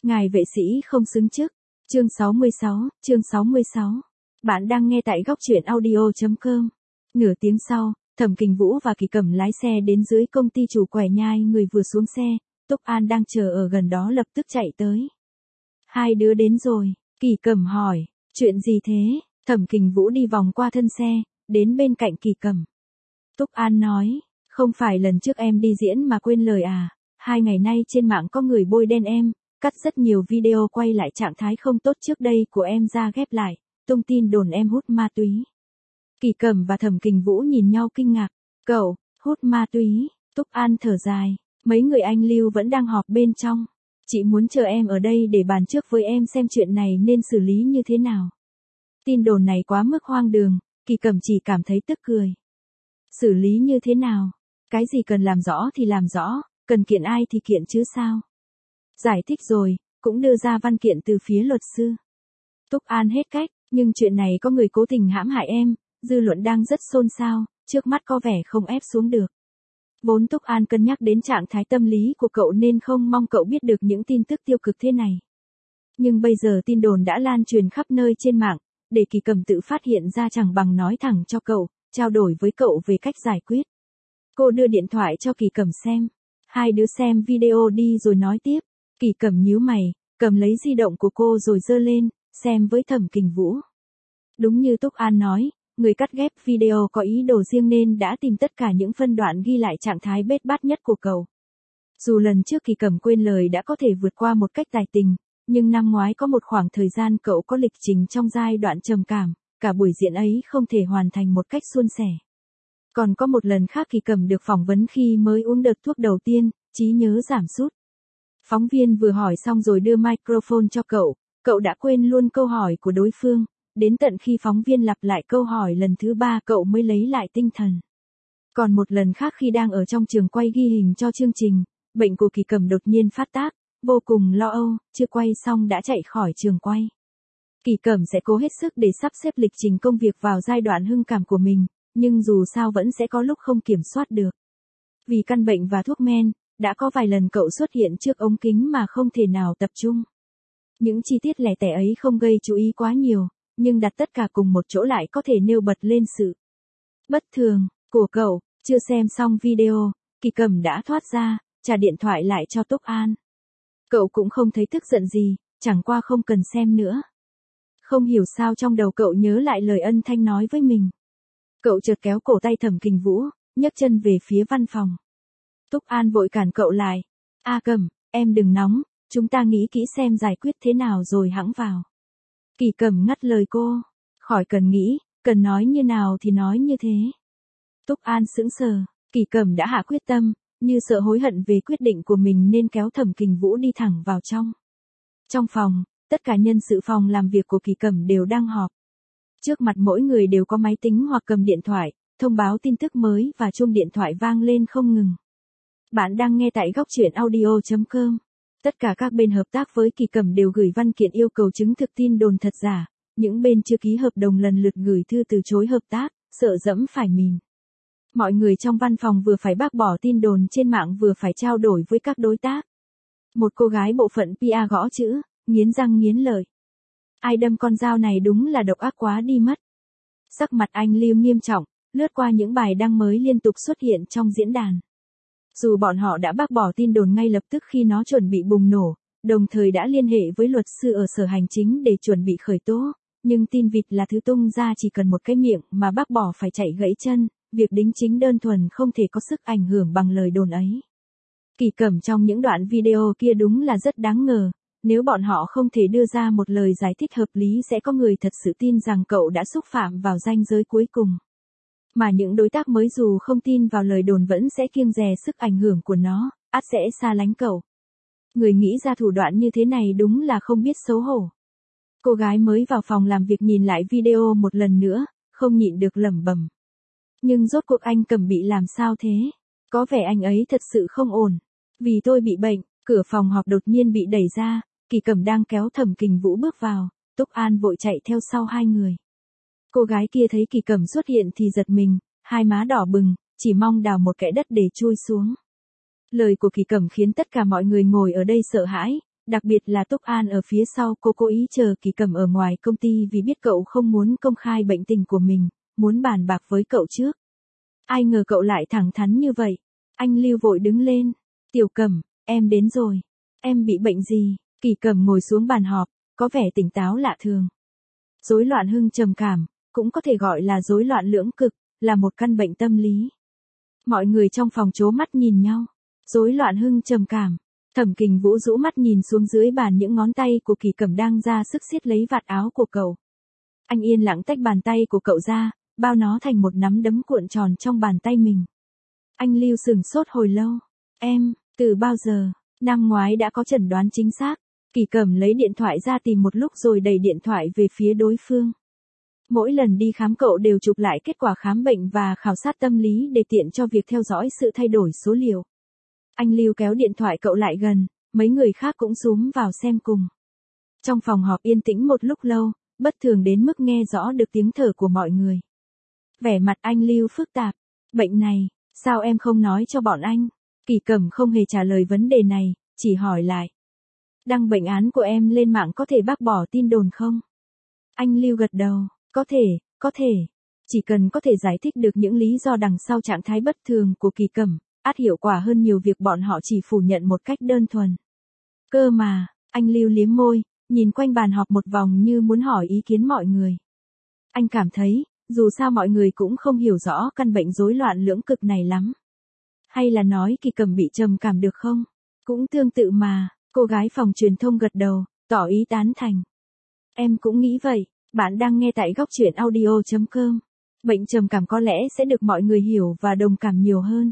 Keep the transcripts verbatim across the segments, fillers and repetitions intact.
Ngài vệ sĩ không xứng chức. Chương sáu mươi sáu, chương sáu mươi sáu. Bạn đang nghe tại góc truyện audio chấm com. Nửa tiếng sau, Thẩm Kình Vũ và Kỳ Cẩm lái xe đến dưới công ty chủ quẻ nhai người vừa xuống xe, Túc An đang chờ ở gần đó lập tức chạy tới. Hai đứa đến rồi, Kỳ Cẩm hỏi, chuyện gì thế? Thẩm Kình Vũ đi vòng qua thân xe, đến bên cạnh Kỳ Cẩm. Túc An nói, không phải lần trước em đi diễn mà quên lời à, hai ngày nay trên mạng có người bôi đen em, cắt rất nhiều video quay lại trạng thái không tốt trước đây của em ra ghép lại, tung tin đồn em hút ma túy. Kỳ Cẩm và Thẩm Kình Vũ nhìn nhau kinh ngạc, cậu, hút ma túy, Túc An thở dài, mấy người anh Lưu vẫn đang họp bên trong, chị muốn chờ em ở đây để bàn trước với em xem chuyện này nên xử lý như thế nào. Tin đồn này quá mức hoang đường, Kỳ Cẩm chỉ cảm thấy tức cười. Xử lý như thế nào? Cái gì cần làm rõ thì làm rõ, cần kiện ai thì kiện chứ sao? Giải thích rồi, cũng đưa ra văn kiện từ phía luật sư. Túc An hết cách, nhưng chuyện này có người cố tình hãm hại em, dư luận đang rất xôn xao, trước mắt có vẻ không ép xuống được. Vốn Túc An cân nhắc đến trạng thái tâm lý của cậu nên không mong cậu biết được những tin tức tiêu cực thế này. Nhưng bây giờ tin đồn đã lan truyền khắp nơi trên mạng, để Kỳ Cẩm tự phát hiện ra chẳng bằng nói thẳng cho cậu, trao đổi với cậu về cách giải quyết. Cô đưa điện thoại cho Kỳ Cẩm xem. Hai đứa xem video đi rồi nói tiếp. Kỳ Cẩm nhíu mày, cầm lấy di động của cô rồi giơ lên, xem với Thẩm Kình Vũ. Đúng như Túc An nói, người cắt ghép video có ý đồ riêng nên đã tìm tất cả những phân đoạn ghi lại trạng thái bết bát nhất của cậu. Dù lần trước Kỳ Cẩm quên lời đã có thể vượt qua một cách tài tình, nhưng năm ngoái có một khoảng thời gian cậu có lịch trình trong giai đoạn trầm cảm, cả buổi diễn ấy không thể hoàn thành một cách suôn sẻ. Còn có một lần khác Kỳ Cẩm được phỏng vấn khi mới uống đợt thuốc đầu tiên, trí nhớ giảm sút. Phóng viên vừa hỏi xong rồi đưa microphone cho cậu, cậu đã quên luôn câu hỏi của đối phương, đến tận khi phóng viên lặp lại câu hỏi lần thứ ba cậu mới lấy lại tinh thần. Còn một lần khác khi đang ở trong trường quay ghi hình cho chương trình, bệnh của Kỳ Cẩm đột nhiên phát tác, vô cùng lo âu, chưa quay xong đã chạy khỏi trường quay. Kỳ Cẩm sẽ cố hết sức để sắp xếp lịch trình công việc vào giai đoạn hưng cảm của mình, nhưng dù sao vẫn sẽ có lúc không kiểm soát được. Vì căn bệnh và thuốc men, đã có vài lần cậu xuất hiện trước ống kính mà không thể nào tập trung. Những chi tiết lẻ tẻ ấy không gây chú ý quá nhiều, nhưng đặt tất cả cùng một chỗ lại có thể nêu bật lên sự bất thường của cậu. Chưa xem xong video, Kỳ Cẩm đã thoát ra, trả điện thoại lại cho Túc An. Cậu cũng không thấy tức giận gì, chẳng qua không cần xem nữa. Không hiểu sao trong đầu cậu nhớ lại lời ân thanh nói với mình. Cậu chợt kéo cổ tay Thẩm Kình Vũ, nhấc chân về phía văn phòng. Túc An vội cản cậu lại. A Cẩm, em đừng nóng, chúng ta nghĩ kỹ xem giải quyết thế nào rồi hẵng vào. Kỳ Cẩm ngắt lời cô. Khỏi cần nghĩ, cần nói như nào thì nói như thế. Túc An sững sờ, Kỳ Cẩm đã hạ quyết tâm, như sợ hối hận về quyết định của mình nên kéo Thẩm Kình Vũ đi thẳng vào trong. Trong phòng, tất cả nhân sự phòng làm việc của Kỳ Cẩm đều đang họp. Trước mặt mỗi người đều có máy tính hoặc cầm điện thoại, thông báo tin tức mới và chuông điện thoại vang lên không ngừng. Bạn đang nghe tại góc truyện audio chấm com. Tất cả các bên hợp tác với Kỳ Cẩm đều gửi văn kiện yêu cầu chứng thực tin đồn thật giả, những bên chưa ký hợp đồng lần lượt gửi thư từ chối hợp tác, sợ dẫm phải mìn. Mọi người trong văn phòng vừa phải bác bỏ tin đồn trên mạng vừa phải trao đổi với các đối tác. Một cô gái bộ phận pê e gõ chữ, nghiến răng nghiến lợi. Ai đâm con dao này đúng là độc ác quá đi mất. Sắc mặt anh Lưu nghiêm trọng, lướt qua những bài đăng mới liên tục xuất hiện trong diễn đàn. Dù bọn họ đã bác bỏ tin đồn ngay lập tức khi nó chuẩn bị bùng nổ, đồng thời đã liên hệ với luật sư ở sở hành chính để chuẩn bị khởi tố, nhưng tin vịt là thứ tung ra chỉ cần một cái miệng mà bác bỏ phải chạy gãy chân, việc đính chính đơn thuần không thể có sức ảnh hưởng bằng lời đồn ấy. Kỳ Cẩm trong những đoạn video kia đúng là rất đáng ngờ, nếu bọn họ không thể đưa ra một lời giải thích hợp lý sẽ có người thật sự tin rằng cậu đã xúc phạm vào ranh giới cuối cùng. Mà những đối tác mới dù không tin vào lời đồn vẫn sẽ kiêng dè sức ảnh hưởng của nó, ắt sẽ xa lánh cậu. Người nghĩ ra thủ đoạn như thế này đúng là không biết xấu hổ. Cô gái mới vào phòng làm việc nhìn lại video một lần nữa, không nhịn được lẩm bẩm. Nhưng rốt cuộc anh Cẩm bị làm sao thế? Có vẻ anh ấy thật sự không ổn. Vì tôi bị bệnh, cửa phòng họp đột nhiên bị đẩy ra, Kỳ Cẩm đang kéo Thẩm Kình Vũ bước vào, Túc An vội chạy theo sau hai người. Cô gái kia thấy Kỳ Cẩm xuất hiện thì giật mình, hai má đỏ bừng, chỉ mong đào một kẽ đất để chui xuống. Lời của Kỳ Cẩm khiến tất cả mọi người ngồi ở đây sợ hãi, Đặc biệt là Túc An ở phía sau cô cố ý chờ Kỳ Cẩm ở ngoài công ty vì biết cậu không muốn công khai bệnh tình của mình, muốn bàn bạc với cậu trước. Ai ngờ cậu lại thẳng thắn như vậy. Anh Lưu vội đứng lên. Tiểu Cẩm, em đến rồi. Em bị bệnh gì? Kỳ Cẩm ngồi xuống bàn họp, có vẻ tỉnh táo lạ thường. Rối loạn hưng trầm cảm, cũng có thể gọi là rối loạn lưỡng cực, là một căn bệnh tâm lý. Mọi người trong phòng trố mắt nhìn nhau. Rối loạn hưng trầm cảm. Thẩm Kình Vũ rũ mắt nhìn xuống dưới bàn những ngón tay của Kỳ Cẩm đang ra sức siết lấy vạt áo của cậu. Anh yên lặng tách bàn tay của cậu ra, bao nó thành một nắm đấm cuộn tròn trong bàn tay mình. Anh Lưu sửng sốt hồi lâu. Em, từ bao giờ? Năm ngoái đã có chẩn đoán chính xác. Kỳ Cẩm lấy điện thoại ra tìm một lúc rồi đẩy điện thoại về phía đối phương. Mỗi lần đi khám cậu đều chụp lại kết quả khám bệnh và khảo sát tâm lý để tiện cho việc theo dõi sự thay đổi số liệu. Anh Lưu kéo điện thoại cậu lại gần, mấy người khác cũng xúm vào xem cùng. Trong phòng họp yên tĩnh một lúc lâu, bất thường đến mức nghe rõ được tiếng thở của mọi người. Vẻ mặt anh Lưu phức tạp. Bệnh này, sao em không nói cho bọn anh? Kỳ Cẩm không hề trả lời vấn đề này, chỉ hỏi lại. Đăng bệnh án của em lên mạng có thể bác bỏ tin đồn không? Anh Lưu gật đầu, có thể, có thể. Chỉ cần có thể giải thích được những lý do đằng sau trạng thái bất thường của Kỳ Cẩm, ắt hiệu quả hơn nhiều việc bọn họ chỉ phủ nhận một cách đơn thuần. Cơ mà, anh Lưu liếm môi, nhìn quanh bàn họp một vòng như muốn hỏi ý kiến mọi người. Anh cảm thấy, dù sao mọi người cũng không hiểu rõ căn bệnh rối loạn lưỡng cực này lắm. Hay là nói Kỳ Cẩm bị trầm cảm được không? Cũng tương tự mà, cô gái phòng truyền thông gật đầu, tỏ ý tán thành. Em cũng nghĩ vậy, bạn đang nghe tại góc truyện audio chấm com. Bệnh trầm cảm có lẽ sẽ được mọi người hiểu và đồng cảm nhiều hơn.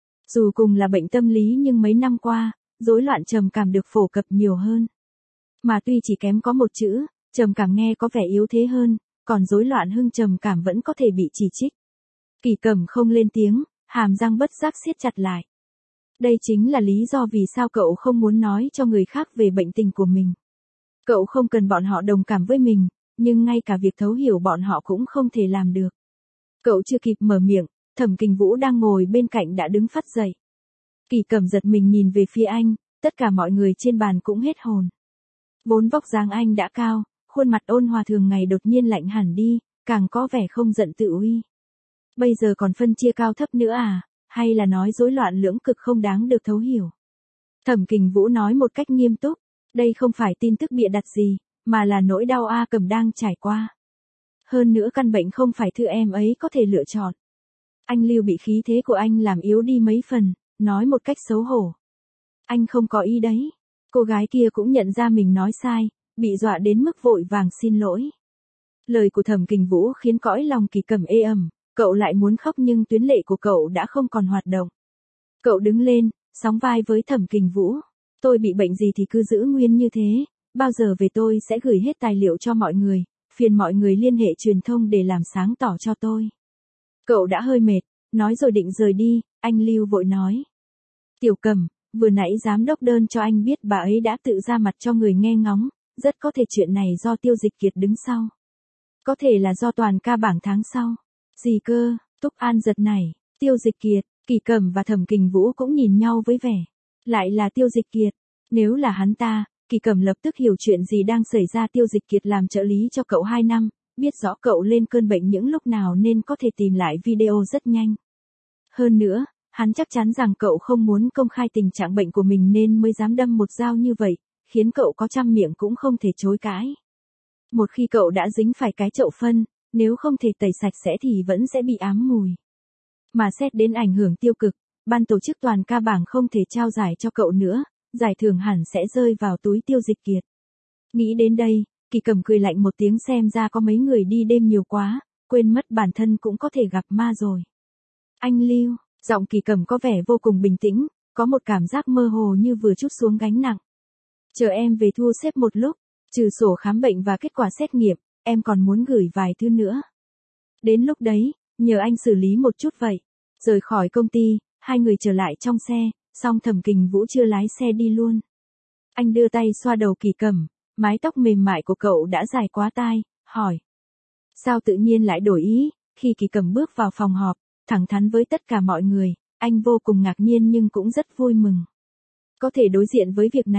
Dù cùng là bệnh tâm lý nhưng mấy năm qua, rối loạn trầm cảm được phổ cập nhiều hơn. Mà tuy chỉ kém có một chữ, trầm cảm nghe có vẻ yếu thế hơn, còn rối loạn hưng trầm cảm vẫn có thể bị chỉ trích. Kỳ Cẩm không lên tiếng, hàm răng bất giác siết chặt lại. Đây chính là lý do vì sao cậu không muốn nói cho người khác về bệnh tình của mình. Cậu không cần bọn họ đồng cảm với mình, nhưng ngay cả việc thấu hiểu bọn họ cũng không thể làm được. Cậu chưa kịp mở miệng, Thẩm Kình Vũ đang ngồi bên cạnh đã đứng phắt dậy. Kỳ Cẩm giật mình nhìn về phía anh, tất cả mọi người trên bàn cũng hết hồn. Vốn vóc dáng anh đã cao, khuôn mặt ôn hòa thường ngày đột nhiên lạnh hẳn đi, càng có vẻ không giận tự uy. Bây giờ còn phân chia cao thấp nữa à, hay là nói rối loạn lưỡng cực không đáng được thấu hiểu? Thẩm Kình Vũ nói một cách nghiêm túc, đây không phải tin tức bịa đặt gì, mà là nỗi đau A Cẩm đang trải qua. Hơn nữa căn bệnh không phải thứ em ấy có thể lựa chọn. Anh Lưu bị khí thế của anh làm yếu đi mấy phần, nói một cách xấu hổ. Anh không có ý đấy. Cô gái kia cũng nhận ra mình nói sai, bị dọa đến mức vội vàng xin lỗi. Lời của Thẩm Kình Vũ khiến cõi lòng Kỳ Cẩm ê ẩm, cậu lại muốn khóc nhưng tuyến lệ của cậu đã không còn hoạt động. Cậu đứng lên, sóng vai với Thẩm Kình Vũ. Tôi bị bệnh gì thì cứ giữ nguyên như thế, bao giờ về tôi sẽ gửi hết tài liệu cho mọi người, phiền mọi người liên hệ truyền thông để làm sáng tỏ cho tôi. Cậu đã hơi mệt, nói rồi định rời đi, anh Lưu vội nói. Tiểu Cẩm, vừa nãy giám đốc đơn cho anh biết bà ấy đã tự ra mặt cho người nghe ngóng, rất có thể chuyện này do Tiêu Dịch Kiệt đứng sau. Có thể là do toàn ca bảng tháng sau. Gì cơ? Túc An giật nảy, Tiêu Dịch Kiệt, Kỳ Cẩm và Thẩm Kình Vũ cũng nhìn nhau với vẻ. Lại là Tiêu Dịch Kiệt, nếu là hắn ta, Kỳ Cẩm lập tức hiểu chuyện gì đang xảy ra. Tiêu Dịch Kiệt làm trợ lý cho cậu hai năm, biết rõ cậu lên cơn bệnh những lúc nào nên có thể tìm lại video rất nhanh. Hơn nữa, hắn chắc chắn rằng cậu không muốn công khai tình trạng bệnh của mình nên mới dám đâm một dao như vậy, khiến cậu có trăm miệng cũng không thể chối cãi. Một khi cậu đã dính phải cái chậu phân, nếu không thể tẩy sạch sẽ thì vẫn sẽ bị ám mùi. Mà xét đến ảnh hưởng tiêu cực, ban tổ chức toàn ca bảng không thể trao giải cho cậu nữa, giải thưởng hẳn sẽ rơi vào túi Tiêu Dịch Kiệt. Nghĩ đến đây, Kỳ Cẩm cười lạnh một tiếng, xem ra có mấy người đi đêm nhiều quá, quên mất bản thân cũng có thể gặp ma rồi. Anh Lưu, giọng Kỳ Cẩm có vẻ vô cùng bình tĩnh, có một cảm giác mơ hồ như vừa trút xuống gánh nặng. Chờ em về thu xếp một lúc, trừ sổ khám bệnh và kết quả xét nghiệm, em còn muốn gửi vài thứ nữa. Đến lúc đấy, nhờ anh xử lý một chút vậy. Rời khỏi công ty, hai người trở lại trong xe, song Thẩm Kình Vũ chưa lái xe đi luôn. Anh đưa tay xoa đầu Kỳ Cẩm, mái tóc mềm mại của cậu đã dài quá tai, hỏi. Sao tự nhiên lại đổi ý? Khi Kỳ Cẩm bước vào phòng họp, thẳng thắn với tất cả mọi người, anh vô cùng ngạc nhiên nhưng cũng rất vui mừng. Có thể đối diện với việc này,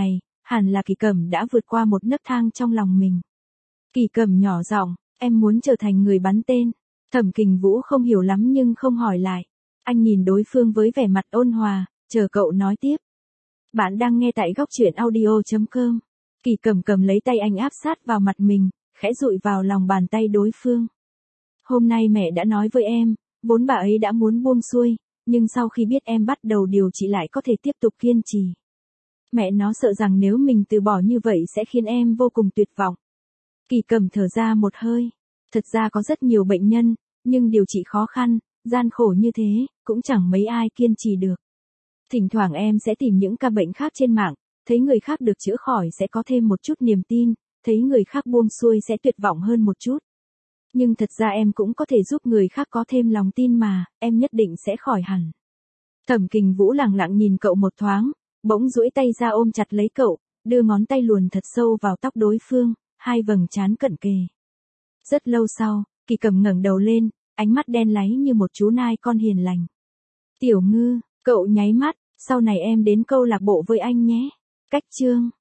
hẳn là Kỳ Cẩm đã vượt qua một nấc thang trong lòng mình. Kỳ Cẩm nhỏ giọng, em muốn trở thành người bắn tên. Thẩm Kình Vũ không hiểu lắm nhưng không hỏi lại. Anh nhìn đối phương với vẻ mặt ôn hòa, chờ cậu nói tiếp. Bạn đang nghe tại góc truyện audio chấm com. Kỳ Cẩm cầm lấy tay anh áp sát vào mặt mình, khẽ dụi vào lòng bàn tay đối phương. Hôm nay mẹ đã nói với em, vốn bà ấy đã muốn buông xuôi, nhưng sau khi biết em bắt đầu điều trị lại có thể tiếp tục kiên trì. Mẹ nó sợ rằng nếu mình từ bỏ như vậy sẽ khiến em vô cùng tuyệt vọng. Kỳ Cẩm thở ra một hơi. Thật ra có rất nhiều bệnh nhân, nhưng điều trị khó khăn, gian khổ như thế, cũng chẳng mấy ai kiên trì được. Thỉnh thoảng em sẽ tìm những ca bệnh khác trên mạng, thấy người khác được chữa khỏi sẽ có thêm một chút niềm tin, thấy người khác buông xuôi sẽ tuyệt vọng hơn một chút. Nhưng thật ra em cũng có thể giúp người khác có thêm lòng tin mà, em nhất định sẽ khỏi hẳn. Thẩm Kình Vũ lẳng lặng nhìn cậu một thoáng, bỗng duỗi tay ra ôm chặt lấy cậu, đưa ngón tay luồn thật sâu vào tóc đối phương, hai vầng trán cận kề. Rất lâu sau, Kỳ Cẩm ngẩng đầu lên, ánh mắt đen láy như một chú nai con hiền lành. Tiểu Ngư, cậu nháy mắt, sau này em đến câu lạc bộ với anh nhé. Cách chương